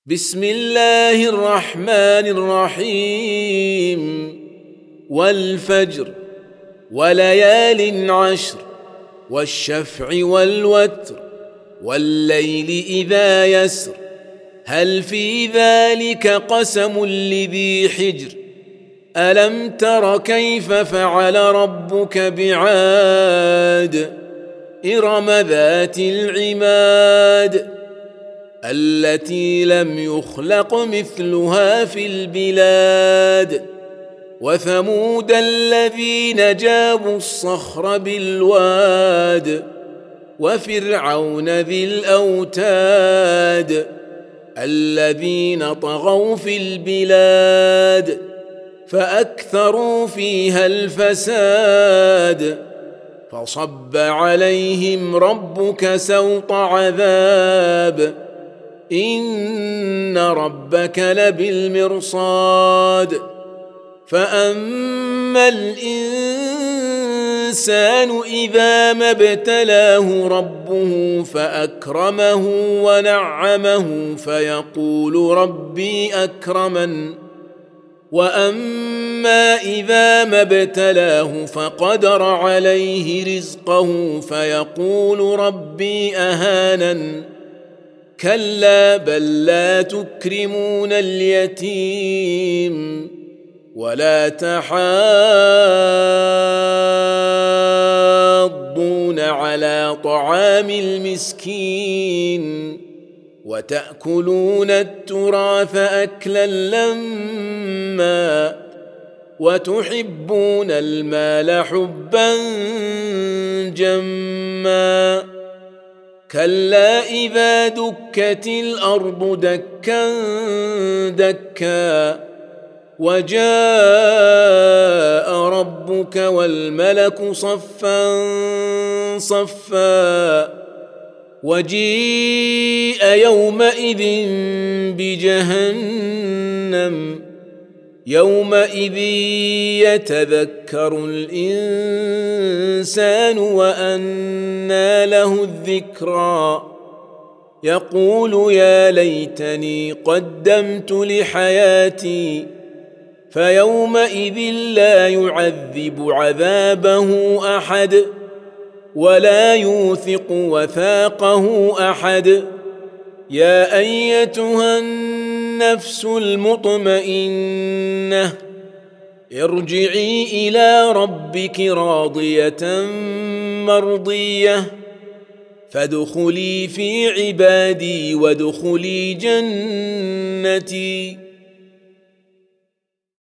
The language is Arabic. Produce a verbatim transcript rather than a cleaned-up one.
بسم الله الرحمن الرحيم والفجر وليال عشر والشفع والوتر والليل إذا يسر هل في ذلك قسم لذي حجر ألم تر كيف فعل ربك بعاد إرم ذات العماد التي لم يخلق مثلها في البلاد وثمود الذين جابوا الصخر بالواد وفرعون ذي الأوتاد الذين طغوا في البلاد فأكثروا فيها الفساد فصب عليهم ربك سوط عذاب إن ربك لبالمرصاد فأما الإنسان إذا ما ابتلاه ربه فأكرمه ونعمه فيقول ربي أكرمن وأما إذا ما ابتلاه فقدر عليه رزقه فيقول ربي أهانن كلا بل لا تكرمون اليتيم ولا تحاضون على طعام المسكين وتأكلون التراث أكلا لما وتحبون المال حبا جما كلا إذا دكت الأرض دكا دكا وجاء ربك والملك صفا صفا وجيء يومئذ بجهنم يومئذ يتذكر الإنسان وأنى له الذكرى يقول يا ليتني قدمت لحياتي فيومئذ لا يعذب عذابه أحد ولا يوثق وثاقه أحد يا أيتها النفس المطمئنة ارجعي إلى ربك راضية مرضية فادخلي في عبادي وادخلي جنتي